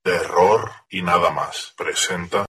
Terror y nada más. Presenta...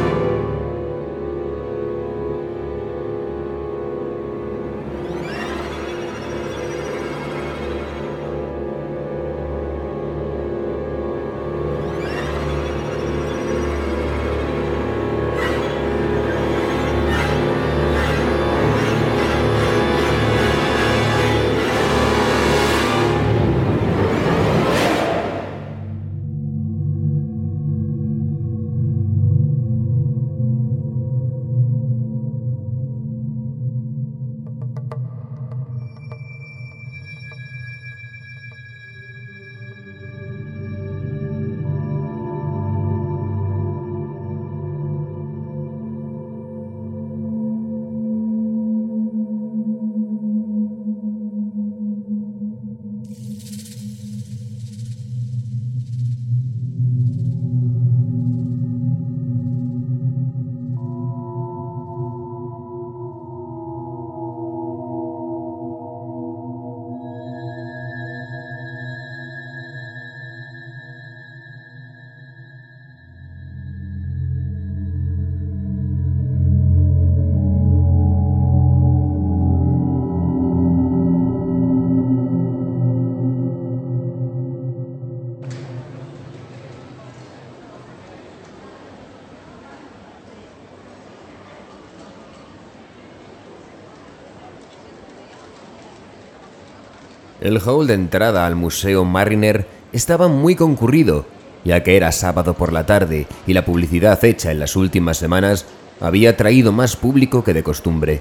El hall de entrada al Museo Mariner estaba muy concurrido, ya que era sábado por la tarde y la publicidad hecha en las últimas semanas había traído más público que de costumbre.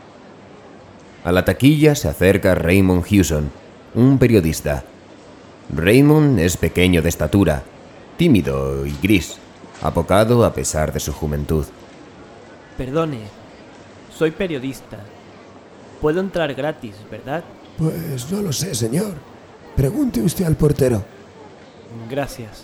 A la taquilla se acerca Raymond Hewson, un periodista. Raymond es pequeño de estatura, tímido y gris, apocado a pesar de su juventud. Perdone, soy periodista. Puedo entrar gratis, ¿verdad? Pues no lo sé, señor. Pregunte usted al portero. Gracias.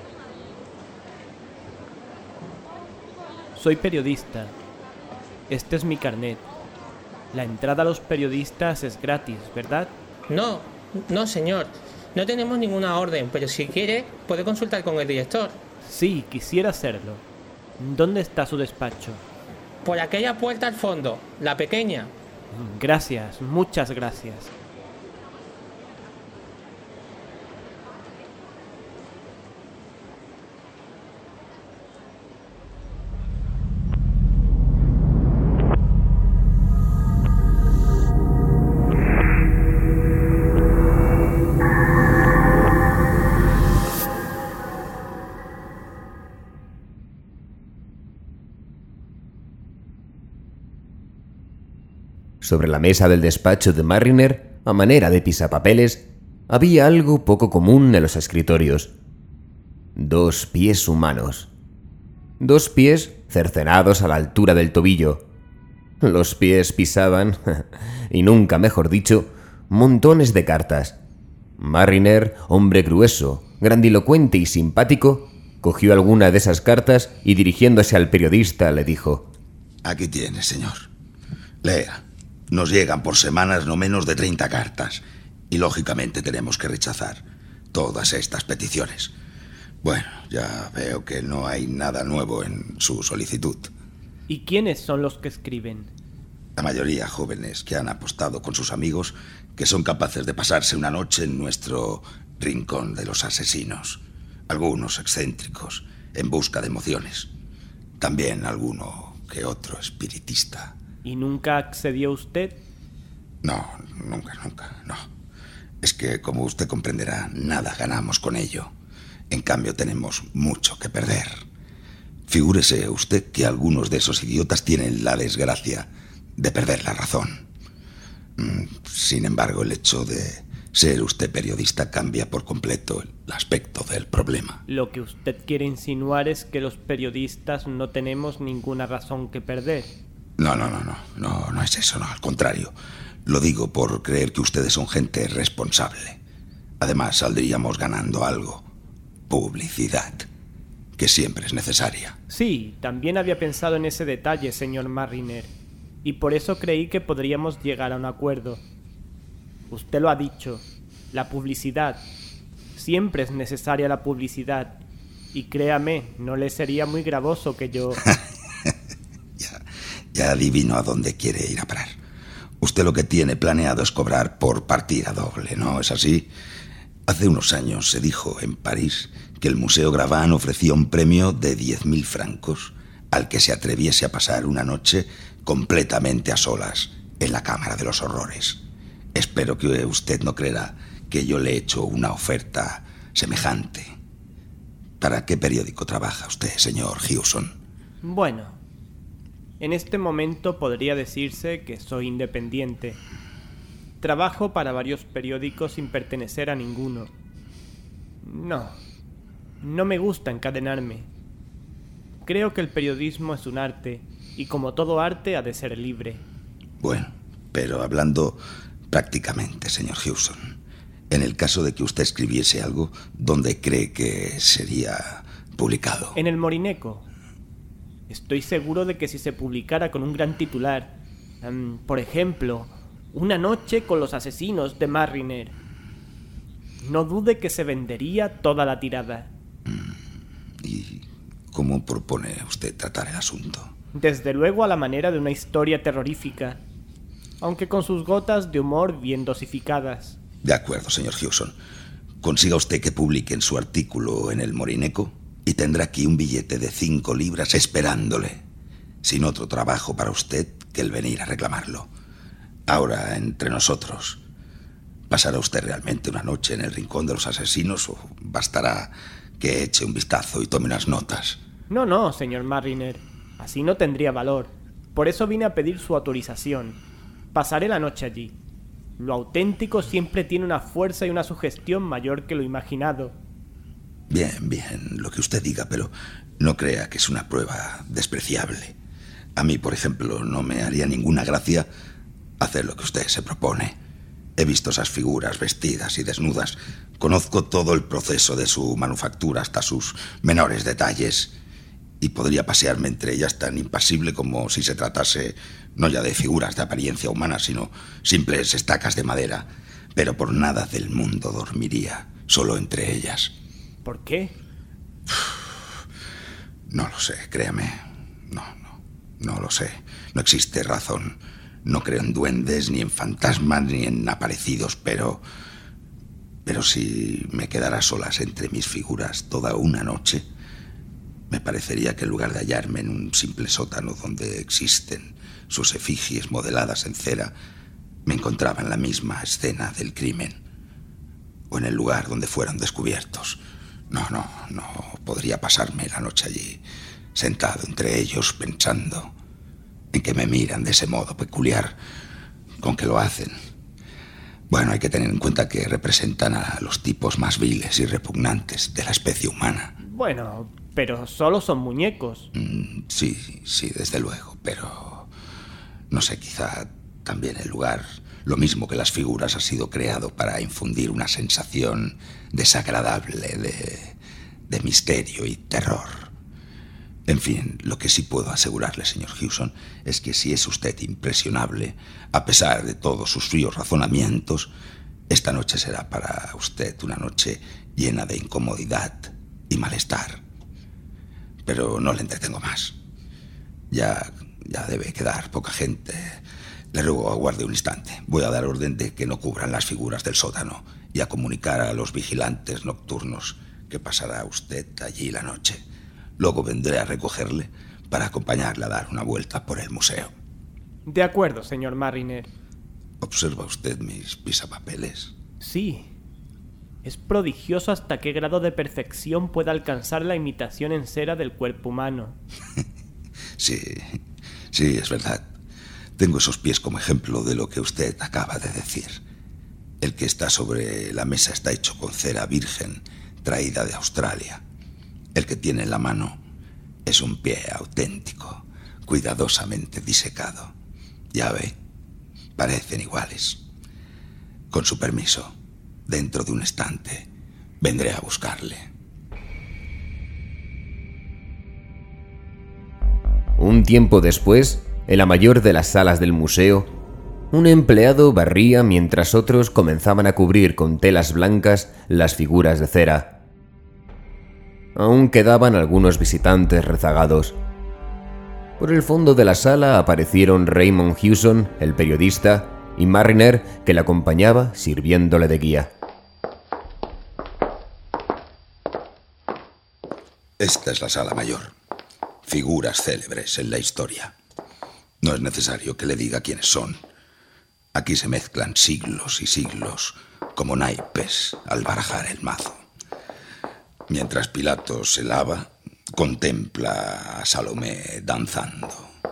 Soy periodista. Este es mi carnet. La entrada a los periodistas es gratis, ¿verdad? No, señor. No tenemos ninguna orden, pero si quiere, puede consultar con el director. Sí, quisiera hacerlo. ¿Dónde está su despacho? Por aquella puerta al fondo, la pequeña. Gracias, muchas gracias. Sobre la mesa del despacho de Mariner, a manera de pisapapeles, había algo poco común en los escritorios. 2 pies humanos. 2 pies cercenados a la altura del tobillo. Los pies pisaban, y nunca mejor dicho, montones de cartas. Mariner, hombre grueso, grandilocuente y simpático, cogió alguna de esas cartas y dirigiéndose al periodista le dijo: Aquí tiene, señor. Lea. Nos llegan por semanas no menos de 30 cartas y lógicamente tenemos que rechazar todas estas peticiones. Bueno, ya veo que no hay nada nuevo en su solicitud. ¿Y quiénes son los que escriben? La mayoría jóvenes que han apostado con sus amigos que son capaces de pasarse una noche en nuestro rincón de los asesinos. Algunos excéntricos en busca de emociones. También alguno que otro espiritista. ¿Y nunca accedió usted? No, nunca, no. Es que, como usted comprenderá, nada ganamos con ello. En cambio, tenemos mucho que perder. Figúrese usted que algunos de esos idiotas tienen la desgracia de perder la razón. Sin embargo, el hecho de ser usted periodista cambia por completo el aspecto del problema. Lo que usted quiere insinuar es que los periodistas no tenemos ninguna razón que perder. No es eso, no, al contrario. Lo digo por creer que ustedes son gente responsable. Además, saldríamos ganando algo. Publicidad, que siempre es necesaria. Sí, también había pensado en ese detalle, señor Mariner, y por eso creí que podríamos llegar a un acuerdo. Usted lo ha dicho, la publicidad. Siempre es necesaria la publicidad. Y créame, no le sería muy gravoso que yo... Ya adivino a dónde quiere ir a parar. Usted lo que tiene planeado es cobrar por partida doble, ¿no es así? Hace unos años se dijo en París que el Museo Gravin ofrecía un premio de 10.000 francos al que se atreviese a pasar una noche completamente a solas en la Cámara de los Horrores. Espero que usted no creerá que yo le he hecho una oferta semejante. ¿Para qué periódico trabaja usted, señor Hewson? Bueno, en este momento podría decirse que soy independiente. Trabajo para varios periódicos sin pertenecer a ninguno. No me gusta encadenarme. Creo que el periodismo es un arte, y como todo arte ha de ser libre. Bueno, pero hablando prácticamente, señor Hewson, en el caso de que usted escribiese algo, ¿dónde cree que sería publicado? En el Morineco. Estoy seguro de que si se publicara con un gran titular, por ejemplo, Una noche con los asesinos de Marriner, no dude que se vendería toda la tirada. ¿Y cómo propone usted tratar el asunto? Desde luego a la manera de una historia terrorífica, aunque con sus gotas de humor bien dosificadas. De acuerdo, señor Hewson. Consiga usted que publiquen su artículo en el Morineco y tendrá aquí un billete de 5 libras esperándole, sin otro trabajo para usted que el venir a reclamarlo. Ahora, entre nosotros, ¿pasará usted realmente una noche en el rincón de los asesinos o bastará que eche un vistazo y tome unas notas? No, señor Marriner. Así no tendría valor. Por eso vine a pedir su autorización. Pasaré la noche allí. Lo auténtico siempre tiene una fuerza y una sugestión mayor que lo imaginado. Bien, lo que usted diga, pero no crea que es una prueba despreciable. A mí, por ejemplo, no me haría ninguna gracia hacer lo que usted se propone. He visto esas figuras vestidas y desnudas. Conozco todo el proceso de su manufactura hasta sus menores detalles. Y podría pasearme entre ellas tan impasible como si se tratase no ya de figuras de apariencia humana, sino simples estacas de madera. Pero por nada del mundo dormiría solo entre ellas. ¿Por qué? No lo sé, créame. No lo sé. No existe razón. No creo en duendes, ni en fantasmas, ni en aparecidos, pero si me quedara solas entre mis figuras toda una noche, me parecería que en lugar de hallarme en un simple sótano donde existen sus efigies modeladas en cera, me encontraba en la misma escena del crimen, o en el lugar donde fueron descubiertos. No podría pasarme la noche allí, sentado entre ellos, pensando en que me miran de ese modo peculiar con que lo hacen. Bueno, hay que tener en cuenta que representan a los tipos más viles y repugnantes de la especie humana. Bueno, pero solo son muñecos. Sí, desde luego, pero no sé, quizá también el lugar, lo mismo que las figuras, ha sido creado para infundir una sensación desagradable de misterio y terror. En fin, lo que sí puedo asegurarle, señor Hewson, es que si es usted impresionable, a pesar de todos sus fríos razonamientos, esta noche será para usted una noche llena de incomodidad y malestar. Pero no le entretengo más. Ya debe quedar poca gente. Le ruego aguarde un instante. Voy a dar orden de que no cubran las figuras del sótano y a comunicar a los vigilantes nocturnos que pasará usted allí la noche. Luego vendré a recogerle para acompañarle a dar una vuelta por el museo. De acuerdo, señor Marriner. ¿Observa usted mis pisapapeles? Sí. Es prodigioso hasta qué grado de perfección puede alcanzar la imitación en cera del cuerpo humano. Sí, es verdad. Tengo esos pies como ejemplo de lo que usted acaba de decir. El que está sobre la mesa está hecho con cera virgen traída de Australia. El que tiene en la mano es un pie auténtico, cuidadosamente disecado. Ya ve, parecen iguales. Con su permiso, dentro de un instante, vendré a buscarle. Un tiempo después, en la mayor de las salas del museo, un empleado barría mientras otros comenzaban a cubrir con telas blancas las figuras de cera. Aún quedaban algunos visitantes rezagados. Por el fondo de la sala aparecieron Raymond Hewson, el periodista, y Marriner, que le acompañaba sirviéndole de guía. Esta es la sala mayor. Figuras célebres en la historia. No es necesario que le diga quiénes son. Aquí se mezclan siglos y siglos, como naipes al barajar el mazo. Mientras Pilato se lava, contempla a Salomé danzando.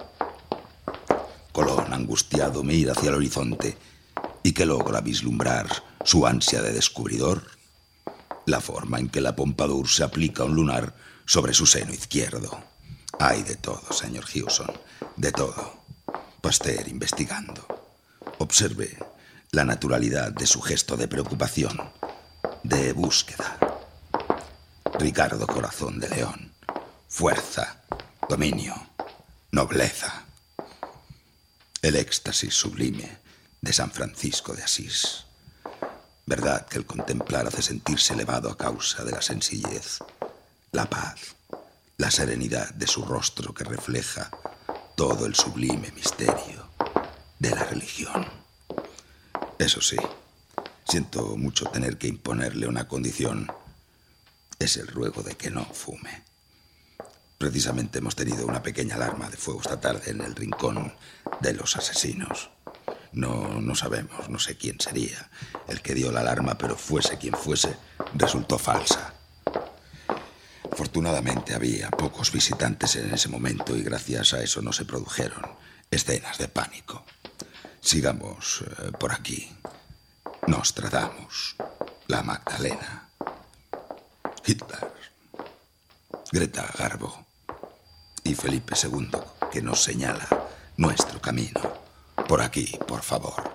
Colón, angustiado, mira hacia el horizonte y que logra vislumbrar su ansia de descubridor, la forma en que la Pompadour se aplica un lunar sobre su seno izquierdo. Hay de todo, señor Hewson, de todo. Pasteur investigando. Observe la naturalidad de su gesto de preocupación, de búsqueda. Ricardo Corazón de León. Fuerza, dominio, nobleza. El éxtasis sublime de San Francisco de Asís. Verdad que el contemplar hace sentirse elevado a causa de la sencillez, la paz, la serenidad de su rostro que refleja todo el sublime misterio de la religión. Eso sí, siento mucho tener que imponerle una condición. Es el ruego de que no fume. Precisamente hemos tenido una pequeña alarma de fuego esta tarde en el rincón de los asesinos. No sabemos, no sé quién sería el que dio la alarma, pero fuese quien fuese, resultó falsa. Afortunadamente había pocos visitantes en ese momento y gracias a eso no se produjeron escenas de pánico. Sigamos por aquí. Nostradamus, la Magdalena, Hitler, Greta Garbo y Felipe II, que nos señala nuestro camino. Por aquí, por favor.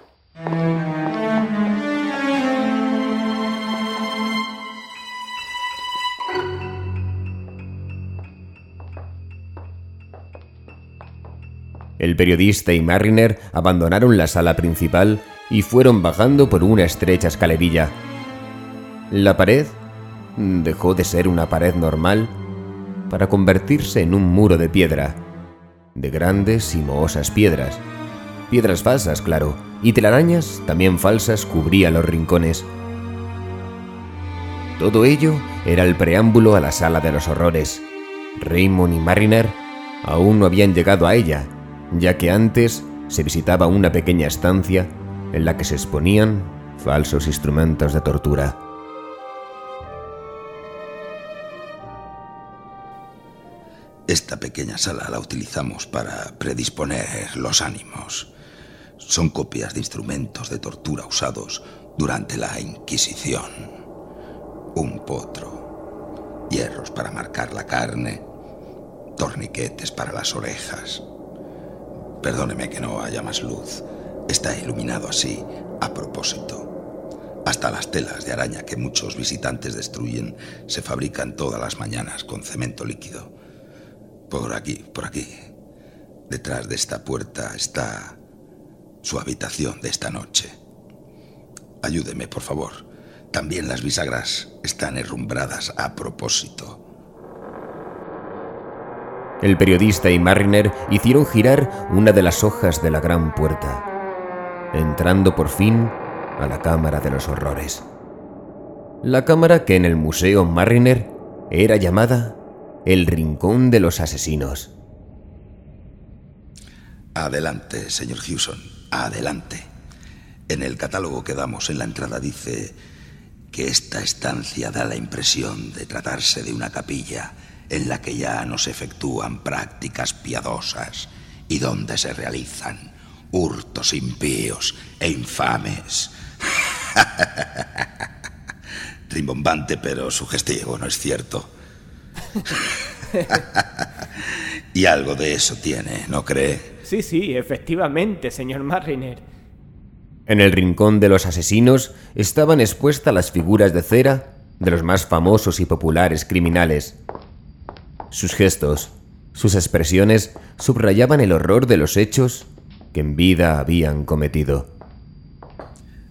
El periodista y Marriner abandonaron la sala principal y fueron bajando por una estrecha escalerilla. La pared dejó de ser una pared normal para convertirse en un muro de piedra, de grandes y mohosas piedras. Piedras falsas, claro, y telarañas también falsas cubrían los rincones. Todo ello era el preámbulo a la sala de los horrores. Raymond y Marriner aún no habían llegado a ella, ya que antes se visitaba una pequeña estancia en la que se exponían falsos instrumentos de tortura. Esta pequeña sala la utilizamos para predisponer los ánimos. Son copias de instrumentos de tortura usados durante la Inquisición. Un potro, hierros para marcar la carne, torniquetes para las orejas. Perdóneme que no haya más luz. Está iluminado así, a propósito. Hasta las telas de araña que muchos visitantes destruyen se fabrican todas las mañanas con cemento líquido. Por aquí. Detrás de esta puerta está su habitación de esta noche. Ayúdeme, por favor. También las bisagras están herrumbradas a propósito. El periodista y Marriner hicieron girar una de las hojas de la gran puerta, entrando por fin a la Cámara de los Horrores. La cámara que en el Museo Marriner era llamada el Rincón de los Asesinos. Adelante, señor Hewson, adelante. En el catálogo que damos en la entrada dice que esta estancia da la impresión de tratarse de una capilla en la que ya no se efectúan prácticas piadosas y donde se realizan hurtos impíos e infames. Rimbombante pero sugestivo, ¿no es cierto? Y algo de eso tiene, ¿no cree? Sí, efectivamente, señor Marriner. En el Rincón de los Asesinos estaban expuestas las figuras de cera de los más famosos y populares criminales. Sus gestos, sus expresiones subrayaban el horror de los hechos que en vida habían cometido.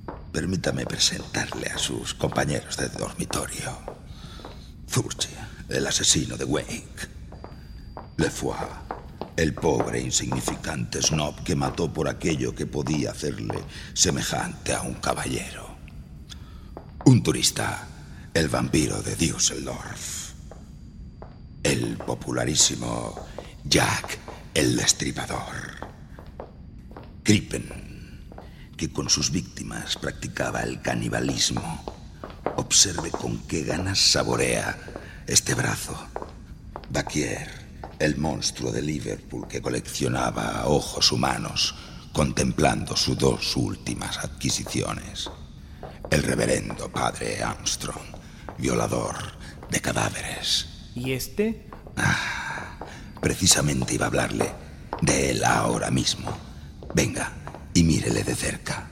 Permítame presentarle a sus compañeros de dormitorio. Zurchi, el asesino de Wake. Le Foy, el pobre e insignificante snob que mató por aquello que podía hacerle semejante a un caballero. Un turista, el vampiro de Düsseldorf. El popularísimo Jack el Destripador. Krippen, que con sus víctimas practicaba el canibalismo. Observe con qué ganas saborea este brazo. Daquier, el monstruo de Liverpool que coleccionaba ojos humanos, contemplando sus 2 últimas adquisiciones. El reverendo padre Armstrong, violador de cadáveres. ¿Y este? Precisamente iba a hablarle de él ahora mismo. Venga, y mírele de cerca.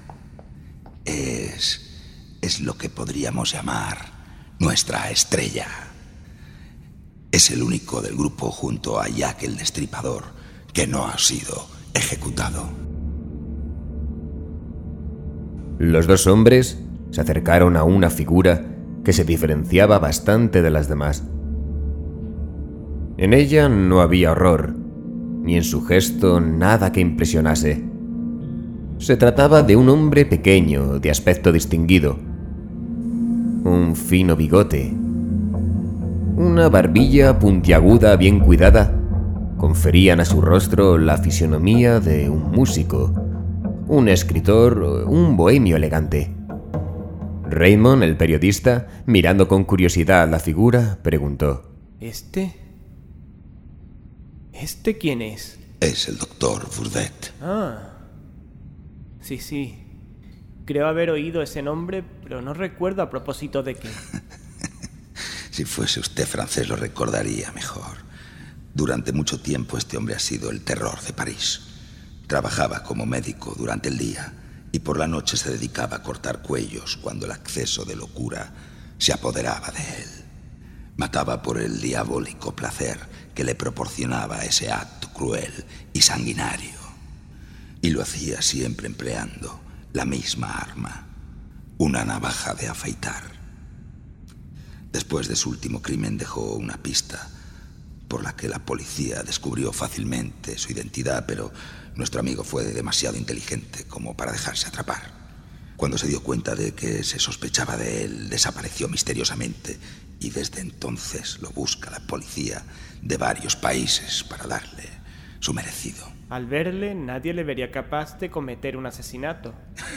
Es lo que podríamos llamar nuestra estrella. Es el único del grupo junto a Jack el Destripador que no ha sido ejecutado. Los 2 hombres se acercaron a una figura que se diferenciaba bastante de las demás. En ella no había horror, ni en su gesto nada que impresionase. Se trataba de un hombre pequeño, de aspecto distinguido. Un fino bigote, una barbilla puntiaguda bien cuidada, conferían a su rostro la fisonomía de un músico, un escritor, un bohemio elegante. Raymond, el periodista, mirando con curiosidad la figura, preguntó: ¿Este quién es? Es el doctor Burdett. Sí. Creo haber oído ese nombre, pero no recuerdo a propósito de qué. Si fuese usted francés lo recordaría mejor. Durante mucho tiempo este hombre ha sido el terror de París. Trabajaba como médico durante el día y por la noche se dedicaba a cortar cuellos cuando el acceso de locura se apoderaba de él. Mataba por el diabólico placer que le proporcionaba ese acto cruel y sanguinario. Y lo hacía siempre empleando la misma arma, una navaja de afeitar. Después de su último crimen dejó una pista por la que la policía descubrió fácilmente su identidad, pero nuestro amigo fue demasiado inteligente como para dejarse atrapar. Cuando se dio cuenta de que se sospechaba de él, desapareció misteriosamente y desde entonces lo busca la policía de varios países para darle su merecido. Al verle, nadie le vería capaz de cometer un asesinato.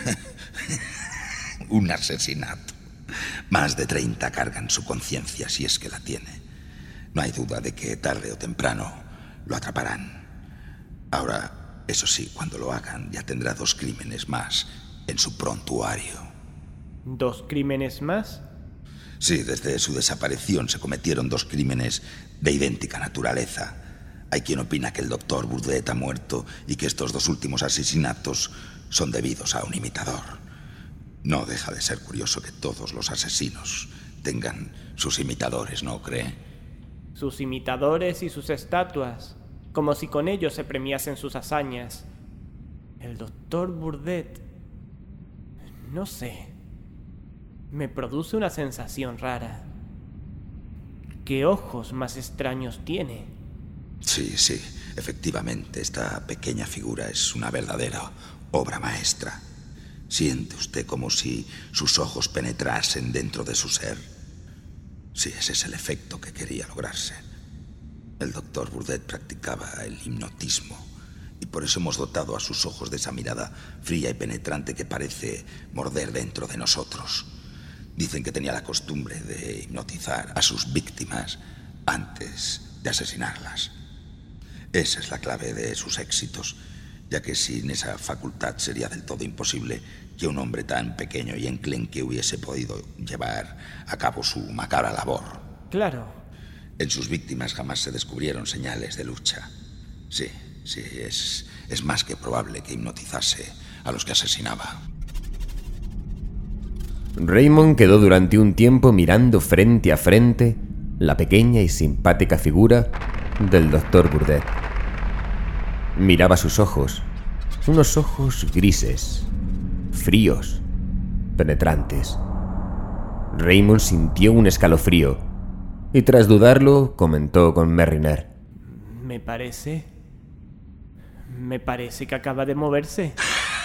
Un asesinato. Más de 30 cargan su conciencia si es que la tiene. No hay duda de que tarde o temprano lo atraparán. Ahora, eso sí, cuando lo hagan ya tendrá 2 crímenes más en su prontuario. ¿2 crímenes más? Sí, desde su desaparición se cometieron 2 crímenes de idéntica naturaleza. Hay quien opina que el doctor Burdett ha muerto y que estos 2 últimos asesinatos son debidos a un imitador. No deja de ser curioso que todos los asesinos tengan sus imitadores, ¿no cree? Sus imitadores y sus estatuas, como si con ellos se premiasen sus hazañas. El doctor Burdett, no sé, me produce una sensación rara. ¿Qué ojos más extraños tiene? Sí, efectivamente, esta pequeña figura es una verdadera obra maestra. ¿Siente usted como si sus ojos penetrasen dentro de su ser? Sí, ese es el efecto que quería lograrse. El doctor Burdett practicaba el hipnotismo y por eso hemos dotado a sus ojos de esa mirada fría y penetrante que parece morder dentro de nosotros. Dicen que tenía la costumbre de hipnotizar a sus víctimas antes de asesinarlas. Esa es la clave de sus éxitos, ya que sin esa facultad sería del todo imposible que un hombre tan pequeño y enclenque hubiese podido llevar a cabo su macabra labor. Claro. En sus víctimas jamás se descubrieron señales de lucha. Sí, es más que probable que hipnotizase a los que asesinaba. Raymond quedó durante un tiempo mirando frente a frente la pequeña y simpática figura del doctor Burdett. Miraba sus ojos, unos ojos grises, fríos, penetrantes. Raymond sintió un escalofrío. y tras dudarlo comentó con Marriner: Me parece que acaba de moverse.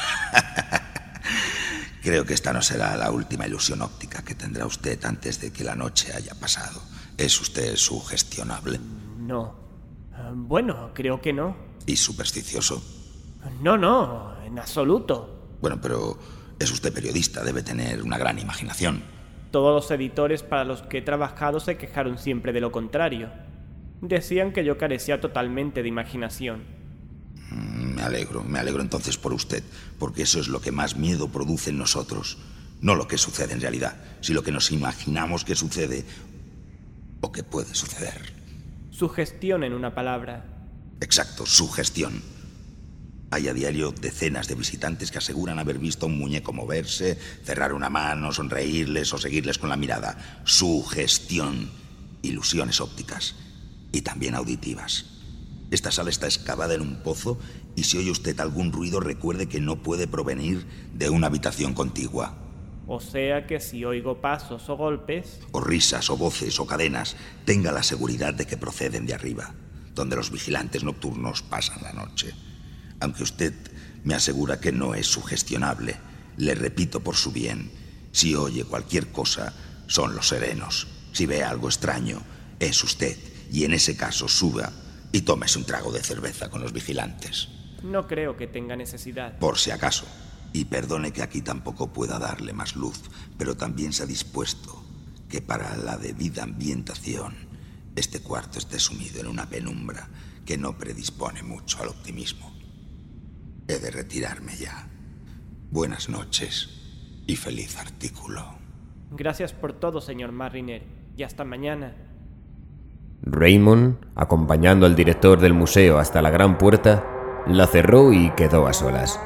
Creo que esta no será la última ilusión óptica que tendrá usted antes de que la noche haya pasado. ¿Es usted sugestionable? No. Bueno, creo que no. ¿Y supersticioso? No, en absoluto. Bueno, pero es usted periodista, debe tener una gran imaginación. Todos los editores para los que he trabajado se quejaron siempre de lo contrario. Decían que yo carecía totalmente de imaginación. Me alegro entonces por usted, porque eso es lo que más miedo produce en nosotros. No lo que sucede en realidad, sino lo que nos imaginamos que sucede o que puede suceder. Sugestión en una palabra. Exacto, sugestión. Hay a diario decenas de visitantes que aseguran haber visto a un muñeco moverse, cerrar una mano, sonreírles o seguirles con la mirada. Sugestión. Ilusiones ópticas. Y también auditivas. Esta sala está excavada en un pozo y si oye usted algún ruido, recuerde que no puede provenir de una habitación contigua. O sea que si oigo pasos o golpes... O risas, o voces, o cadenas, tenga la seguridad de que proceden de arriba, donde los vigilantes nocturnos pasan la noche. Aunque usted me asegura que no es sugestionable, le repito por su bien, si oye cualquier cosa, son los serenos. Si ve algo extraño, es usted, y en ese caso suba y tómese un trago de cerveza con los vigilantes. No creo que tenga necesidad. Por si acaso. Y perdone que aquí tampoco pueda darle más luz, pero también se ha dispuesto que para la debida ambientación este cuarto esté sumido en una penumbra que no predispone mucho al optimismo. He de retirarme ya. Buenas noches y feliz artículo. Gracias por todo, señor Marriner, y hasta mañana. Raymond, acompañando al director del museo hasta la gran puerta, la cerró y quedó a solas.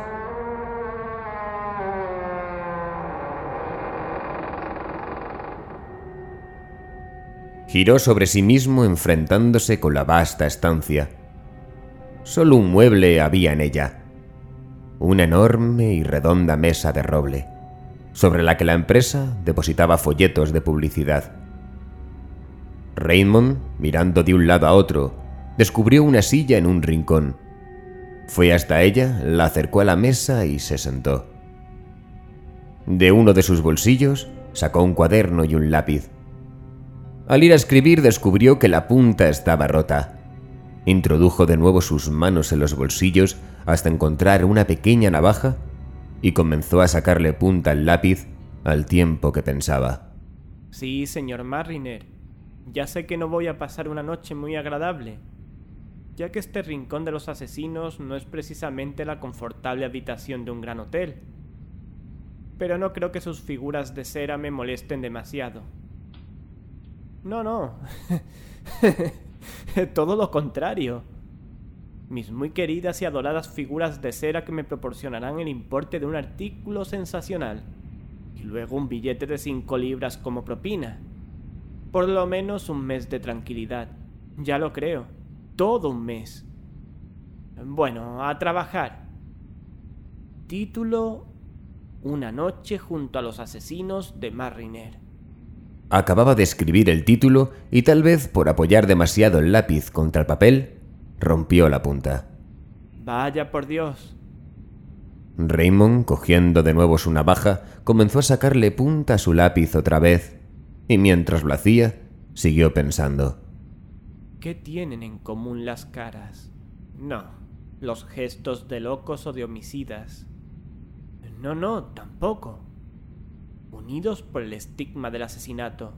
Giró sobre sí mismo enfrentándose con la vasta estancia. Solo un mueble había en ella. Una enorme y redonda mesa de roble, sobre la que la empresa depositaba folletos de publicidad. Raymond, mirando de un lado a otro, descubrió una silla en un rincón. Fue hasta ella, la acercó a la mesa y se sentó. De uno de sus bolsillos sacó un cuaderno y un lápiz. Al ir a escribir descubrió que la punta estaba rota. Introdujo de nuevo sus manos en los bolsillos hasta encontrar una pequeña navaja y comenzó a sacarle punta al lápiz al tiempo que pensaba. Sí, señor Marriner. Ya sé que no voy a pasar una noche muy agradable, ya que este rincón de los asesinos no es precisamente la confortable habitación de un gran hotel. Pero no creo que sus figuras de cera me molesten demasiado. No. Todo lo contrario. Mis muy queridas y adoradas figuras de cera que me proporcionarán el importe de un artículo sensacional. Y luego un billete de 5 libras como propina. Por lo menos un mes de tranquilidad. Ya lo creo. Todo un mes. Bueno, a trabajar. Título: Una noche junto a los asesinos de Marriner. Acababa de escribir el título y tal vez por apoyar demasiado el lápiz contra el papel, rompió la punta. Vaya por Dios. Raymond, cogiendo de nuevo su navaja, comenzó a sacarle punta a su lápiz otra vez, y mientras lo hacía, siguió pensando. ¿Qué tienen en común las caras? No, los gestos de locos o de homicidas. No, tampoco. Unidos por el estigma del asesinato.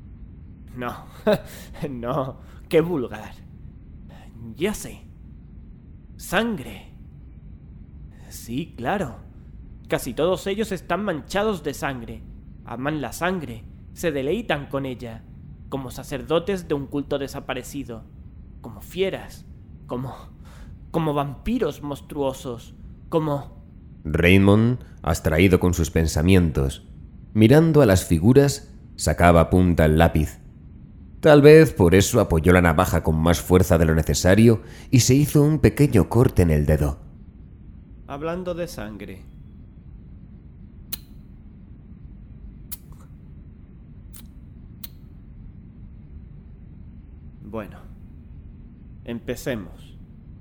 No, qué vulgar. Ya sé. Sangre. Sí, claro. Casi todos ellos están manchados de sangre. Aman la sangre. Se deleitan con ella. Como sacerdotes de un culto desaparecido. Como fieras. Como vampiros monstruosos. Como... Raymond, abstraído con sus pensamientos, mirando a las figuras, sacaba punta al lápiz. Tal vez por eso apoyó la navaja con más fuerza de lo necesario y se hizo un pequeño corte en el dedo. Hablando de sangre. Bueno, empecemos.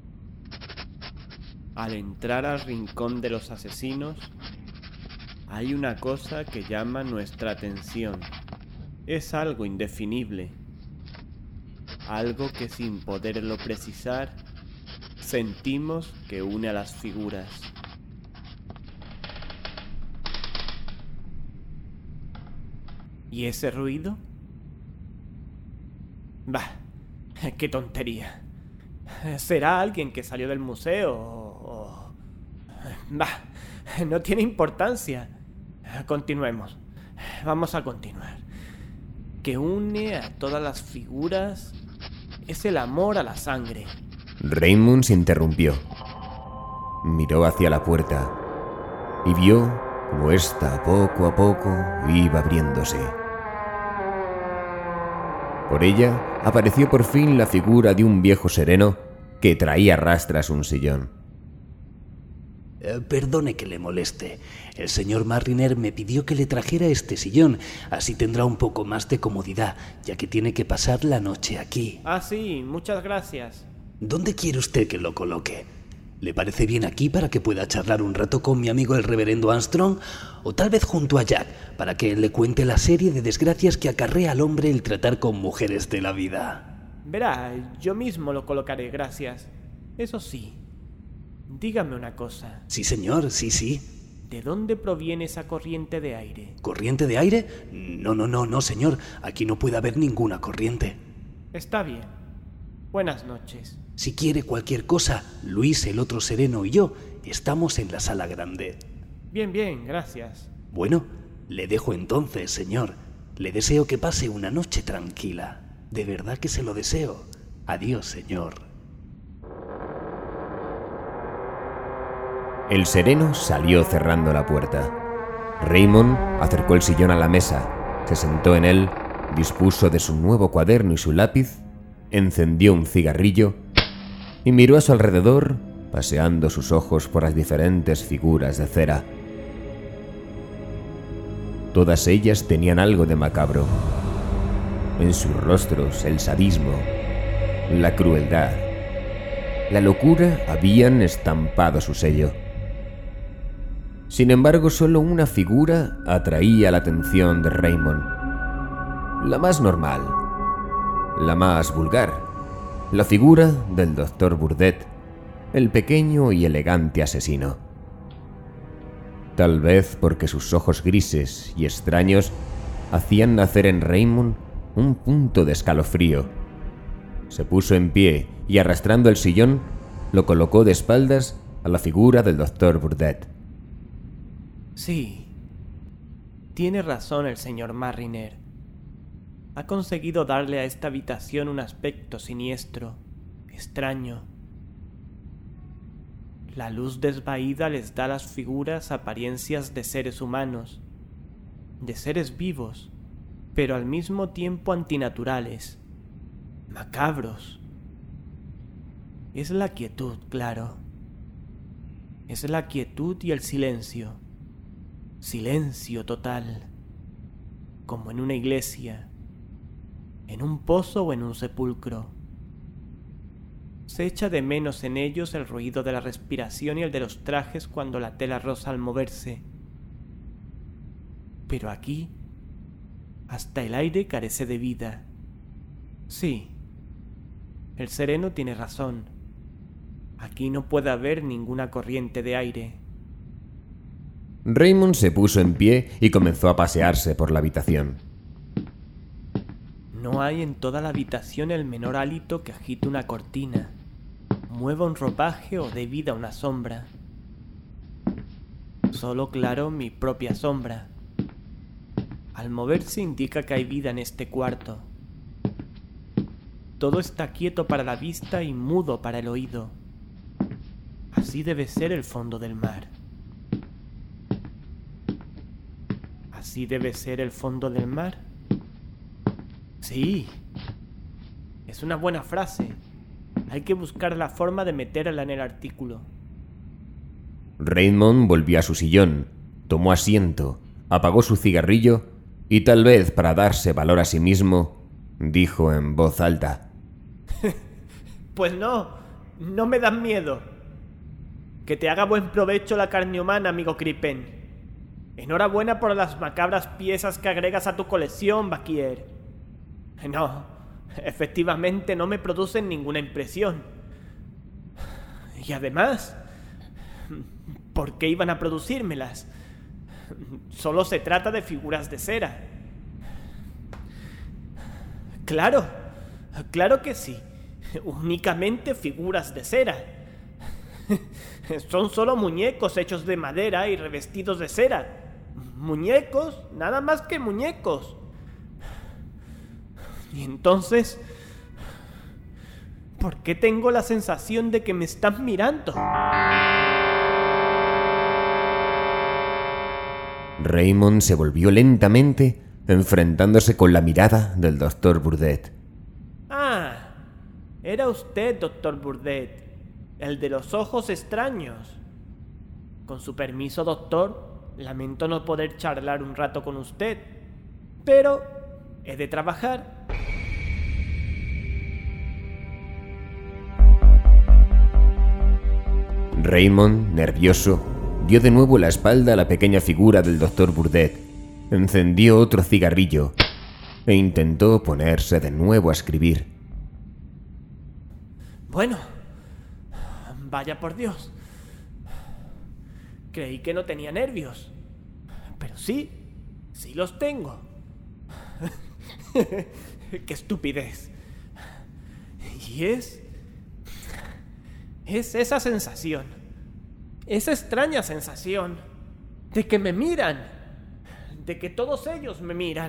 Al entrar al rincón de los asesinos, hay una cosa que llama nuestra atención. Es algo indefinible. Algo que sin poderlo precisar, sentimos que une a las figuras. ¿Y ese ruido? Bah, qué tontería. ¿Será alguien que salió del museo o...? Bah, no tiene importancia. Continuemos. Vamos a continuar. Que une a todas las figuras es el amor a la sangre. Raymond se interrumpió. Miró hacia la puerta y vio cómo ésta poco a poco iba abriéndose. Por ella apareció por fin la figura de un viejo sereno que traía a rastras un sillón. Perdone que le moleste. El señor Marriner me pidió que le trajera este sillón. Así tendrá un poco más de comodidad, ya que tiene que pasar la noche aquí. Ah, sí, muchas gracias. ¿Dónde quiere usted que lo coloque? ¿Le parece bien aquí para que pueda charlar un rato con mi amigo el reverendo Armstrong? ¿O tal vez junto a Jack, para que él le cuente la serie de desgracias que acarrea al hombre el tratar con mujeres de la vida? Verá, yo mismo lo colocaré, gracias. Eso sí, dígame una cosa. Sí, señor, sí. ¿De dónde proviene esa corriente de aire? ¿Corriente de aire? No, señor. Aquí no puede haber ninguna corriente. Está bien. Buenas noches. Si quiere cualquier cosa, Luis, el otro sereno y yo estamos en la sala grande. Bien, gracias. Bueno, le dejo entonces, señor. Le deseo que pase una noche tranquila. De verdad que se lo deseo. Adiós, señor. El sereno salió cerrando la puerta. Raymond acercó el sillón a la mesa, se sentó en él, dispuso de su nuevo cuaderno y su lápiz, encendió un cigarrillo y miró a su alrededor, paseando sus ojos por las diferentes figuras de cera. Todas ellas tenían algo de macabro. En sus rostros el sadismo, la crueldad, la locura habían estampado su sello. Sin embargo, solo una figura atraía la atención de Raymond. La más normal, la más vulgar, la figura del Dr. Burdett, el pequeño y elegante asesino. Tal vez porque sus ojos grises y extraños hacían nacer en Raymond un punto de escalofrío. Se puso en pie y, arrastrando el sillón, lo colocó de espaldas a la figura del Dr. Burdett. Sí, tiene razón el señor Marriner. Ha conseguido darle a esta habitación un aspecto siniestro, extraño. La luz desvaída les da a las figuras apariencias de seres humanos, de seres vivos, pero al mismo tiempo antinaturales, macabros. Es la quietud, claro. Es la quietud y el silencio. Silencio total, como en una iglesia, en un pozo o en un sepulcro. Se echa de menos en ellos el ruido de la respiración y el de los trajes cuando la tela roza al moverse. Pero aquí, hasta el aire carece de vida. Sí, el sereno tiene razón. Aquí no puede haber ninguna corriente de aire. Raymond se puso en pie y comenzó a pasearse por la habitación. No hay en toda la habitación el menor hálito que agite una cortina, mueva un ropaje o dé vida a una sombra. Solo, claro, mi propia sombra. Al moverse indica que hay vida en este cuarto. Todo está quieto para la vista y mudo para el oído. Así debe ser el fondo del mar. ¿Así debe ser el fondo del mar? Sí. Es una buena frase. Hay que buscar la forma de meterla en el artículo. Raymond volvió a su sillón, tomó asiento, apagó su cigarrillo y, tal vez para darse valor a sí mismo, dijo en voz alta: Pues no me dan miedo. Que te haga buen provecho la carne humana, amigo Crippen. Enhorabuena por las macabras piezas que agregas a tu colección, Baquier. No, efectivamente no me producen ninguna impresión. Y además, ¿por qué iban a producírmelas? Solo se trata de figuras de cera. Claro que sí. Únicamente figuras de cera. Son solo muñecos hechos de madera y revestidos de cera. Muñecos, nada más que muñecos. Y entonces, ¿por qué tengo la sensación de que me están mirando? Raymond se volvió lentamente, enfrentándose con la mirada del Dr. Burdett. Ah, era usted, Dr. Burdett, el de los ojos extraños. Con su permiso, doctor, lamento no poder charlar un rato con usted, pero he de trabajar. Raymond, nervioso, dio de nuevo la espalda a la pequeña figura del Dr. Burdett, encendió otro cigarrillo e intentó ponerse de nuevo a escribir. Bueno, vaya por Dios. Creí que no tenía nervios, pero sí los tengo. ¡Qué estupidez! Y es esa sensación, esa extraña sensación de que me miran, de que todos ellos me miran.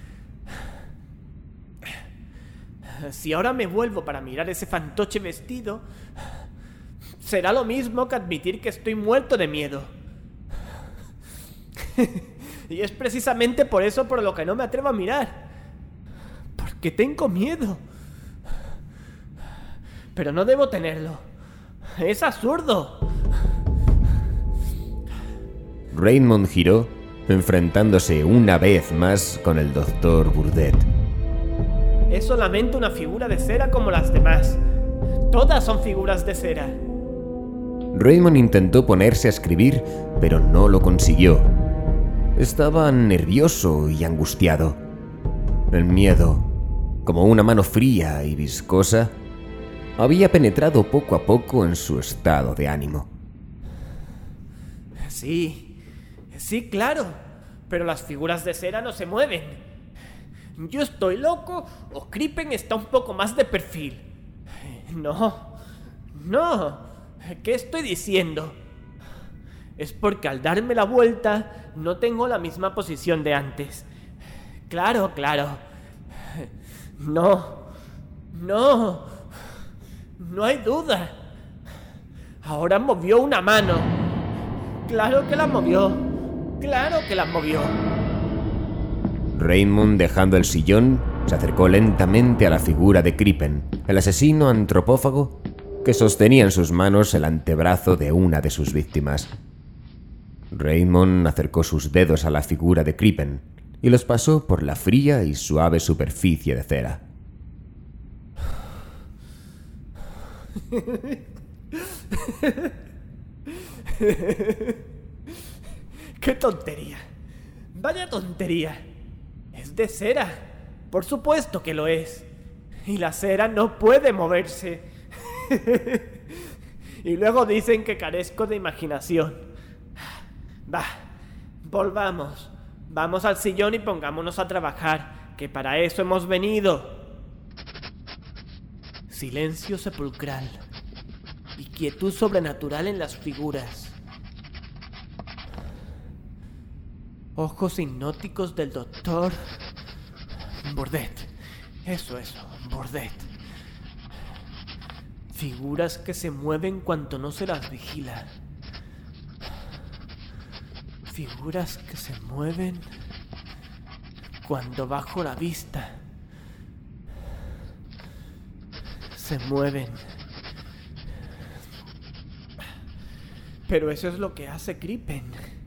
Si ahora me vuelvo para mirar ese fantoche vestido, será lo mismo que admitir que estoy muerto de miedo. Y es precisamente por eso por lo que no me atrevo a mirar. Porque tengo miedo. Pero no debo tenerlo. Es absurdo. Raymond giró, enfrentándose una vez más con el Dr. Burdett. Es solamente una figura de cera como las demás. Todas son figuras de cera. Raymond intentó ponerse a escribir, pero no lo consiguió. Estaba nervioso y angustiado. El miedo, como una mano fría y viscosa, había penetrado poco a poco en su estado de ánimo. Sí, claro, pero las figuras de cera no se mueven. ¿Yo estoy loco o Crippen está un poco más de perfil? No, ¿qué estoy diciendo? Es porque al darme la vuelta no tengo la misma posición de antes. Claro. No hay duda. Ahora movió una mano. Claro que la movió. Raymond, dejando el sillón, se acercó lentamente a la figura de Crippen, el asesino antropófago que sostenía en sus manos el antebrazo de una de sus víctimas. Raymond acercó sus dedos a la figura de Crippen y los pasó por la fría y suave superficie de cera. ¡Qué tontería! ¡Vaya tontería! Es de cera. Por supuesto que lo es. Y la cera no puede moverse. Y luego dicen que carezco de imaginación. Volvamos. Vamos al sillón y pongámonos a trabajar, que para eso hemos venido. Silencio sepulcral y quietud sobrenatural en las figuras. Ojos hipnóticos del doctor Burdett. Eso, Burdett. Figuras que se mueven cuando no se las vigila. Figuras que se mueven cuando bajo la vista. Se mueven. Pero eso es lo que hace Crippen.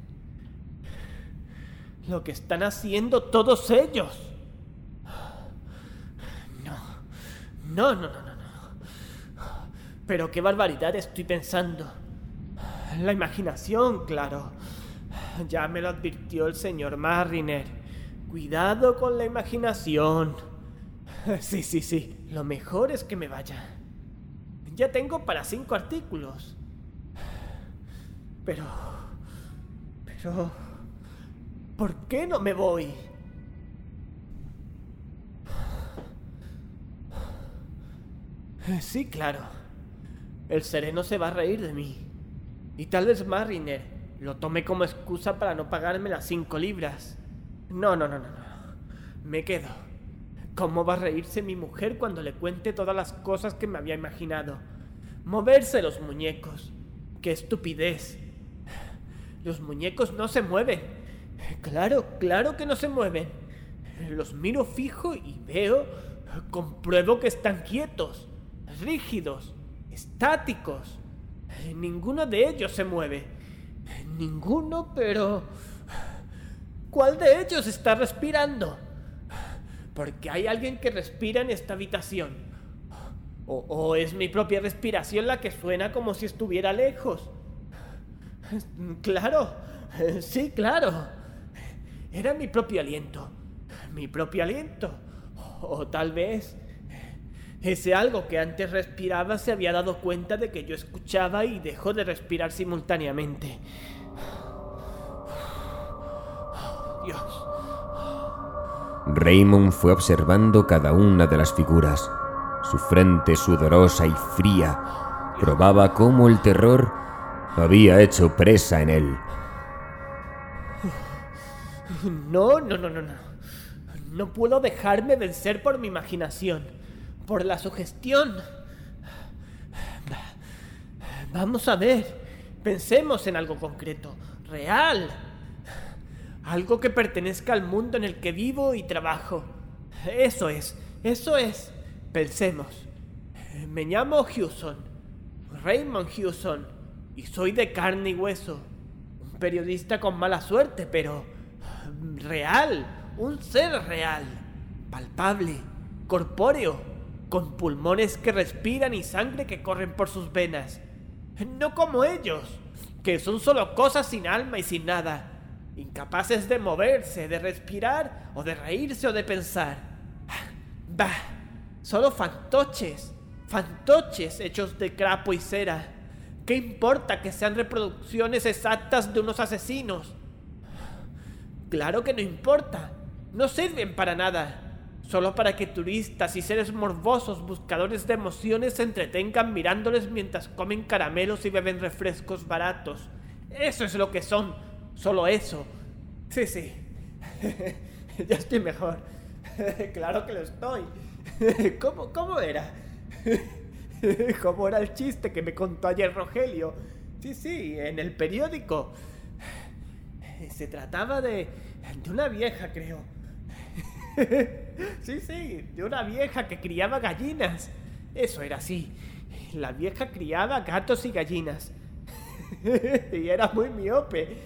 Lo que están haciendo todos ellos. No. Pero qué barbaridad estoy pensando. La imaginación, claro. Ya me lo advirtió el señor Marriner. Cuidado con la imaginación. Sí. Lo mejor es que me vaya. Ya tengo para 5 artículos. Pero... ¿por qué no me voy? Sí, claro. El sereno se va a reír de mí. Y tal vez Marriner lo tome como excusa para no pagarme las 5 libras. No. Me quedo. ¿Cómo va a reírse mi mujer cuando le cuente todas las cosas que me había imaginado? Moverse los muñecos. ¡Qué estupidez! Los muñecos no se mueven. Claro que no se mueven. Los miro fijo y compruebo que están quietos, rígidos, estáticos. Ninguno de ellos se mueve. Ninguno, pero... ¿cuál de ellos está respirando? Porque hay alguien que respira en esta habitación. ¿O es mi propia respiración la que suena como si estuviera lejos? Claro, sí, claro. Era mi propio aliento. O tal vez ese algo que antes respiraba se había dado cuenta de que yo escuchaba y dejó de respirar simultáneamente. Dios. Raymond fue observando cada una de las figuras. Su frente sudorosa y fría probaba cómo el terror había hecho presa en él. No. No puedo dejarme vencer por mi imaginación, por la sugestión. Vamos a ver, pensemos en algo concreto, real. Algo que pertenezca al mundo en el que vivo y trabajo. Eso es. Pensemos. Me llamo Hewson, Raymond Hewson, y soy de carne y hueso. Un periodista con mala suerte, pero real, un ser real, palpable, corpóreo, con pulmones que respiran y sangre que corren por sus venas. No como ellos, que son solo cosas sin alma y sin nada, incapaces de moverse, de respirar, o de reírse o de pensar. Bah, solo fantoches hechos de crapo y cera. ¿Qué importa que sean reproducciones exactas de unos asesinos? Claro que no importa. No sirven para nada. Solo para que turistas y seres morbosos buscadores de emociones se entretengan mirándoles mientras comen caramelos y beben refrescos baratos. Eso es lo que son. Solo eso. Sí. Ya estoy mejor. Claro que lo estoy. ¿Cómo era? ¿Cómo era el chiste que me contó ayer Rogelio? Sí, en el periódico. Se trataba de una vieja, creo. Sí, de una vieja que criaba gallinas. Eso era así. La vieja criaba gatos y gallinas. Y era muy miope.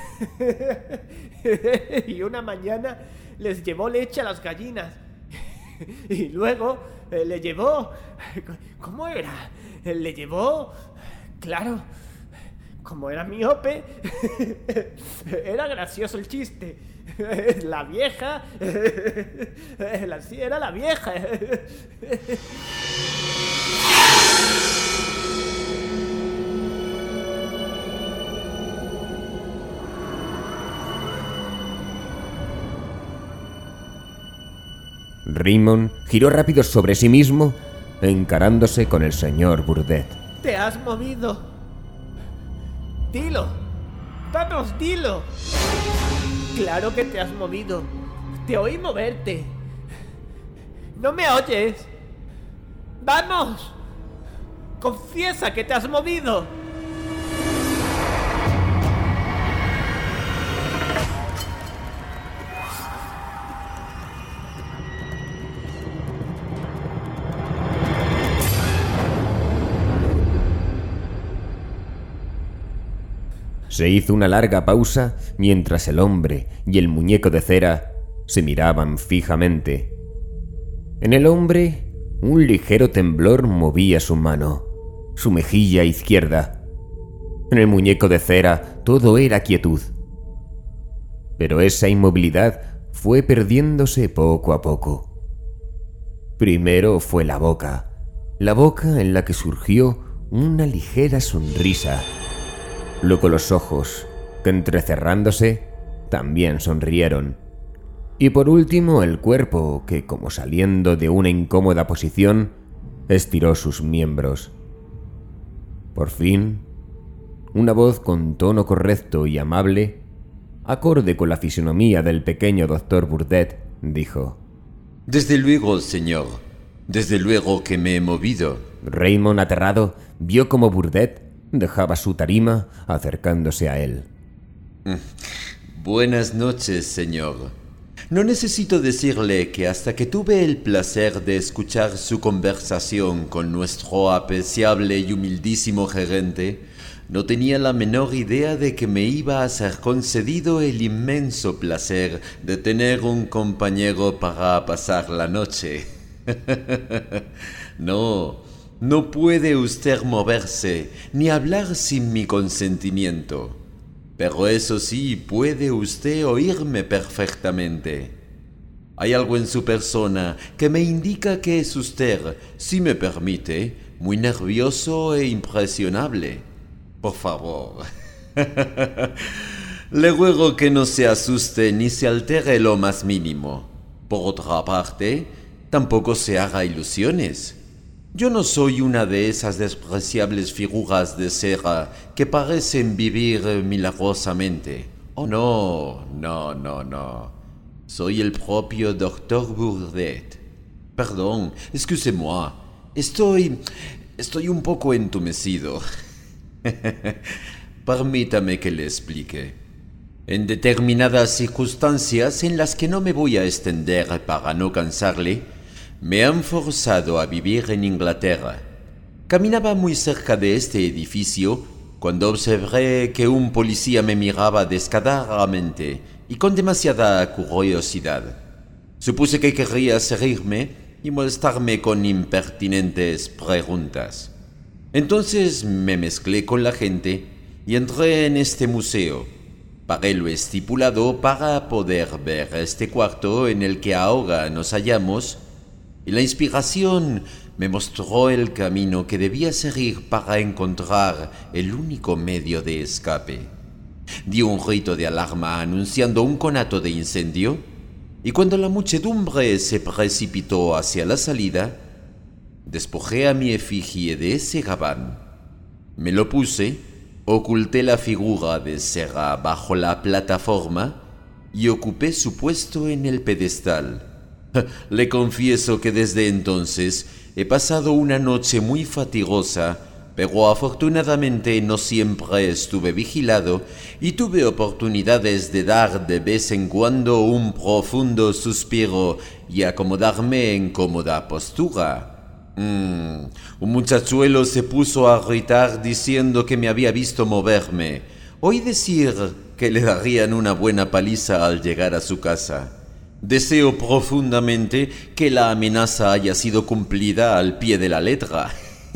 Y una mañana les llevó leche a las gallinas. Y luego le llevó... ¿Cómo era? Le llevó... Claro, como era miope, era gracioso el chiste. La vieja... Sí, era la vieja. Raymond giró rápido sobre sí mismo, encarándose con el señor Burdett. ¡Te has movido! ¡Dilo! ¡Vamos, dilo! ¡Claro que te has movido! ¡Te oí moverte! ¿No me oyes? ¡Vamos! ¡Confiesa que te has movido! Se hizo una larga pausa mientras el hombre y el muñeco de cera se miraban fijamente. En el hombre, un ligero temblor movía su mano. su mejilla izquierda. En el muñeco de cera todo era quietud. Pero esa inmovilidad fue perdiéndose poco a poco. Primero fue la boca en la que surgió una ligera sonrisa. Luego los ojos, que entrecerrándose, también sonrieron. Y por último el cuerpo, que como saliendo de una incómoda posición, estiró sus miembros. Por fin, una voz con tono correcto y amable, acorde con la fisonomía del pequeño doctor Burdett, dijo: Desde luego, señor. Desde luego que me he movido. Raymond, aterrado, vio como Burdett dejaba su tarima acercándose a él. Buenas noches, señor. No necesito decirle que hasta que tuve el placer de escuchar su conversación con nuestro apreciable y humildísimo gerente, no tenía la menor idea de que me iba a ser concedido el inmenso placer de tener un compañero para pasar la noche. No puede usted moverse ni hablar sin mi consentimiento. Pero eso sí, puede usted oírme perfectamente. Hay algo en su persona que me indica que es usted, si me permite, muy nervioso e impresionable. Por favor. Le ruego que no se asuste ni se altere lo más mínimo. Por otra parte, tampoco se haga ilusiones. Yo no soy una de esas despreciables figuras de cera que parecen vivir milagrosamente. Oh, no. Soy el propio doctor Burdett. Perdón, excusez-moi. Estoy un poco entumecido. Permítame que le explique. En determinadas circunstancias en las que no me voy a extender para no cansarle, me han forzado a vivir en Inglaterra. Caminaba muy cerca de este edificio cuando observé que un policía me miraba descaradamente y con demasiada curiosidad. Supuse que querría seguirme y molestarme con impertinentes preguntas. Entonces me mezclé con la gente y entré en este museo. Pagué lo estipulado para poder ver este cuarto en el que ahora nos hallamos, y la inspiración me mostró el camino que debía seguir para encontrar el único medio de escape. Di un grito de alarma anunciando un conato de incendio, y cuando la muchedumbre se precipitó hacia la salida, despojé a mi efigie de ese gabán. Me lo puse, oculté la figura de cera bajo la plataforma y ocupé su puesto en el pedestal. Le confieso que desde entonces he pasado una noche muy fatigosa, pero afortunadamente no siempre estuve vigilado y tuve oportunidades de dar de vez en cuando un profundo suspiro y acomodarme en cómoda postura. Un muchachuelo se puso a gritar diciendo que me había visto moverme. Oí decir que le darían una buena paliza al llegar a su casa. Deseo profundamente que la amenaza haya sido cumplida al pie de la letra.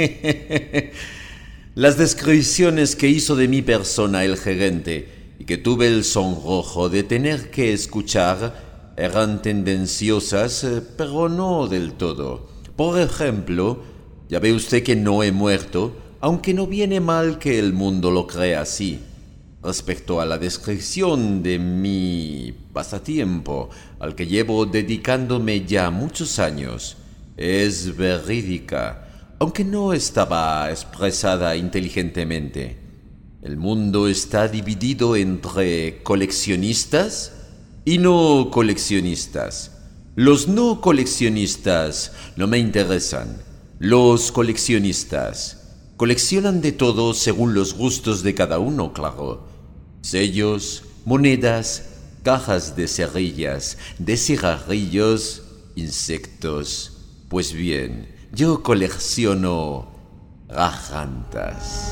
Las descripciones que hizo de mi persona el gerente y que tuve el sonrojo de tener que escuchar eran tendenciosas, pero no del todo. Por ejemplo, ya ve usted que no he muerto, aunque no viene mal que el mundo lo crea así. Respecto a la descripción de mi pasatiempo, al que llevo dedicándome ya muchos años, es verídica, aunque no estaba expresada inteligentemente. El mundo está dividido entre coleccionistas y no coleccionistas. Los no coleccionistas no me interesan. Los coleccionistas coleccionan de todo según los gustos de cada uno, claro. Sellos, monedas, cajas de cerillas, de cigarrillos, insectos. Pues bien, yo colecciono gargantas.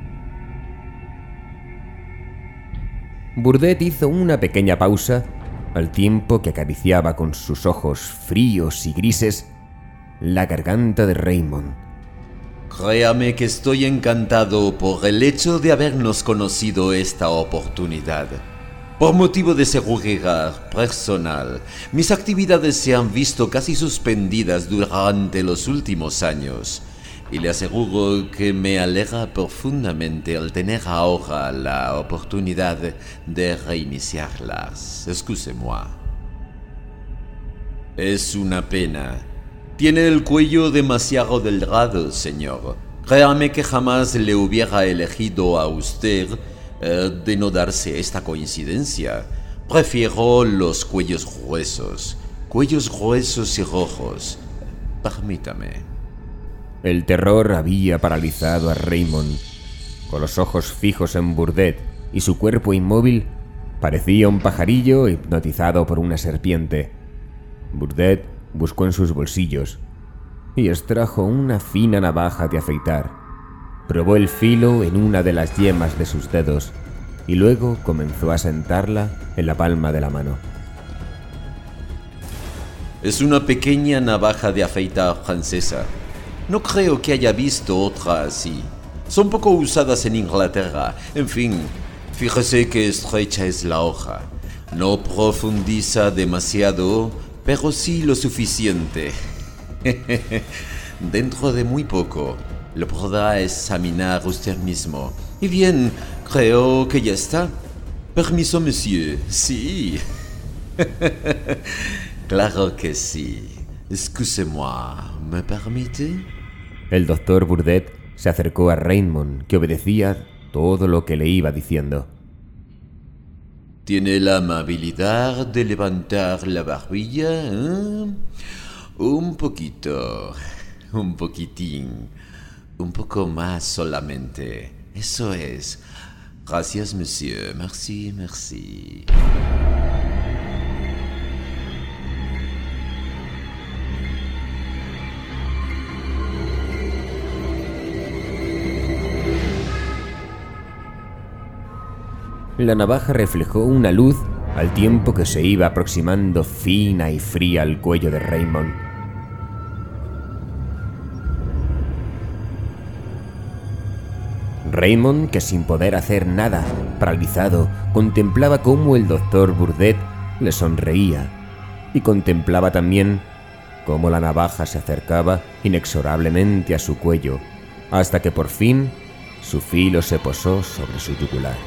Burdett hizo una pequeña pausa al tiempo que acariciaba con sus ojos fríos y grises la garganta de Raymond. Créame que estoy encantado por el hecho de habernos conocido esta oportunidad. Por motivo de seguridad personal, mis actividades se han visto casi suspendidas durante los últimos años, y le aseguro que me alegra profundamente el tener ahora la oportunidad de reiniciarlas. Excusez-moi. Es una pena. Tiene el cuello demasiado delgado, señor. Créame que jamás le hubiera elegido a usted de no darse esta coincidencia. Prefiero los cuellos gruesos y rojos. Permítame. El terror había paralizado a Raymond. Con los ojos fijos en Burdett y su cuerpo inmóvil, parecía un pajarillo hipnotizado por una serpiente. Burdett buscó en sus bolsillos y extrajo una fina navaja de afeitar. Probó el filo en una de las yemas de sus dedos y luego comenzó a sentarla en la palma de la mano. Es una pequeña navaja de afeitar francesa. No creo que haya visto otra así. Son poco usadas en Inglaterra. En fin, fíjese que estrecha es la hoja. No profundiza demasiado, pero sí lo suficiente. Dentro de muy poco lo podrá examinar usted mismo. Y bien, creo que ya está. Permiso, monsieur. Sí. Claro que sí. Excusez-moi, ¿me permite? El doctor Burdett se acercó a Raymond, que obedecía todo lo que le iba diciendo. ¿Tiene la amabilidad de levantar la barbilla? Un poquito, un poquitín, un poco más solamente. Eso es. Gracias, monsieur. Merci, merci. La navaja reflejó una luz al tiempo que se iba aproximando fina y fría al cuello de Raymond. Raymond, que sin poder hacer nada, paralizado, contemplaba cómo el doctor Burdett le sonreía y contemplaba también cómo la navaja se acercaba inexorablemente a su cuello, hasta que por fin su filo se posó sobre su yugular.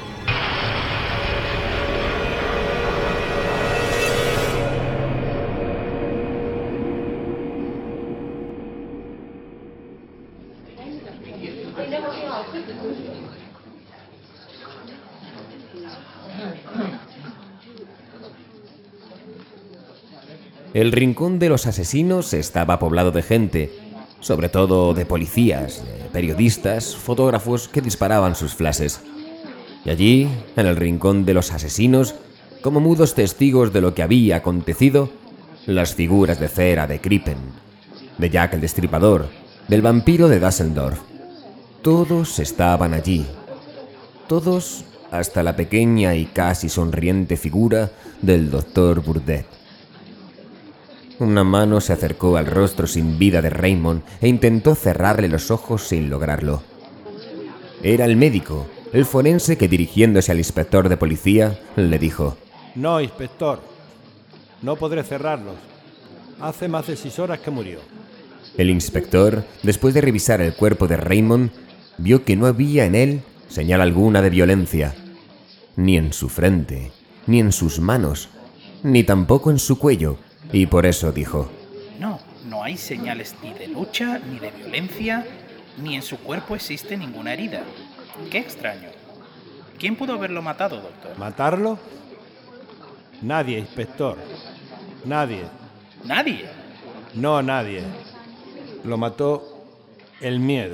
El rincón de los asesinos estaba poblado de gente, sobre todo de policías, de periodistas, fotógrafos que disparaban sus flashes. Y allí, en el rincón de los asesinos, como mudos testigos de lo que había acontecido, las figuras de cera de Crippen, de Jack el Destripador, del vampiro de Düsseldorf. Todos estaban allí. Todos hasta la pequeña y casi sonriente figura del doctor Burdett. Una mano se acercó al rostro sin vida de Raymond e intentó cerrarle los ojos sin lograrlo. Era el médico, el forense, que dirigiéndose al inspector de policía le dijo: No, inspector, no podré cerrarlos. Hace más de 6 horas que murió. El inspector, después de revisar el cuerpo de Raymond, vio que no había en él señal alguna de violencia, ni en su frente, ni en sus manos, ni tampoco en su cuello. Y por eso dijo: No hay señales ni de lucha, ni de violencia, ni en su cuerpo existe ninguna herida. Qué extraño. ¿Quién pudo haberlo matado, doctor? ¿Matarlo? Nadie, inspector. Nadie. ¿Nadie? No, nadie. Lo mató el miedo.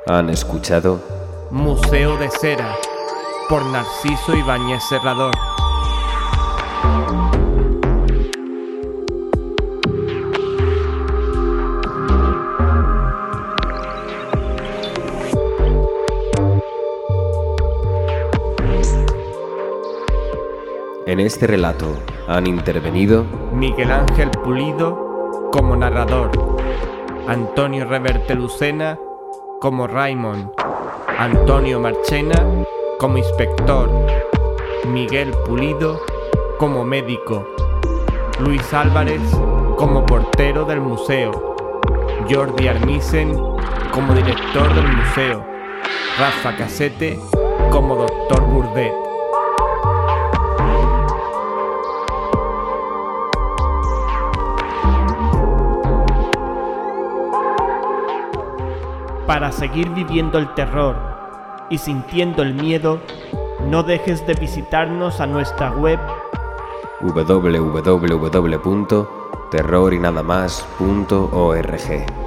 Han escuchado Museo de Cera, por Narciso Ibáñez Serrador. En este relato han intervenido Miguel Ángel Pulido como narrador, Antonio Reverte Lucena como Raymond, Antonio Marchena como inspector, Miguel Pulido como médico, Luis Álvarez como portero del museo, Jordi Armisen como director del museo, Rafa Casete como doctor Burdet. Para seguir viviendo el terror y sintiendo el miedo, no dejes de visitarnos a nuestra web www.terrorinadamas.org.